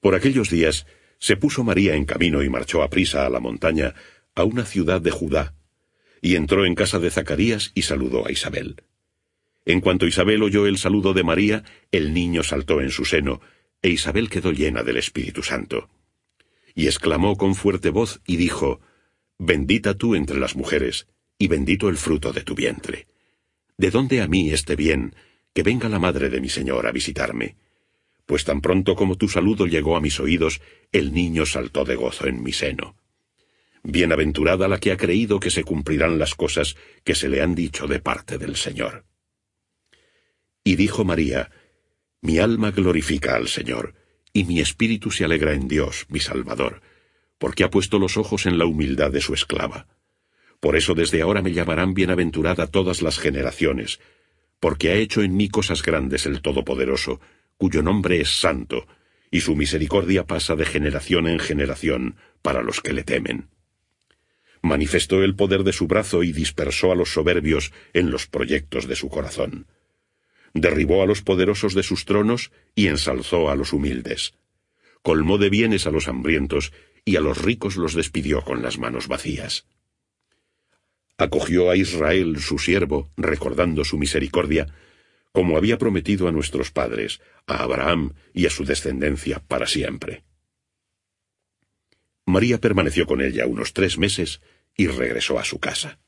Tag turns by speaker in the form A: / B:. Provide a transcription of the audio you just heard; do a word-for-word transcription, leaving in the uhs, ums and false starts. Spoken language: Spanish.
A: Por aquellos días se puso María en camino y marchó aprisa a la montaña, a una ciudad de Judá, y entró en casa de Zacarías y saludó a Isabel. En cuanto Isabel oyó el saludo de María, el niño saltó en su seno, e Isabel quedó llena del Espíritu Santo. Y exclamó con fuerte voz y dijo: «Bendita tú entre las mujeres, y bendito el fruto de tu vientre. ¿De dónde a mí este bien, que venga la madre de mi Señor a visitarme? Pues tan pronto como tu saludo llegó a mis oídos, el niño saltó de gozo en mi seno. Bienaventurada la que ha creído que se cumplirán las cosas que se le han dicho de parte del Señor». Y dijo María: «Mi alma glorifica al Señor, y mi espíritu se alegra en Dios, mi Salvador, porque ha puesto los ojos en la humildad de su esclava. Por eso desde ahora me llamarán bienaventurada todas las generaciones, porque ha hecho en mí cosas grandes el Todopoderoso, cuyo nombre es santo, y su misericordia pasa de generación en generación para los que le temen. Manifestó el poder de su brazo y dispersó a los soberbios en los proyectos de su corazón. Derribó a los poderosos de sus tronos y ensalzó a los humildes. Colmó de bienes a los hambrientos y a los ricos los despidió con las manos vacías. Acogió a Israel, su siervo, recordando su misericordia, como había prometido a nuestros padres, a Abraham y a su descendencia para siempre». María permaneció con ella unos tres meses y regresó a su casa.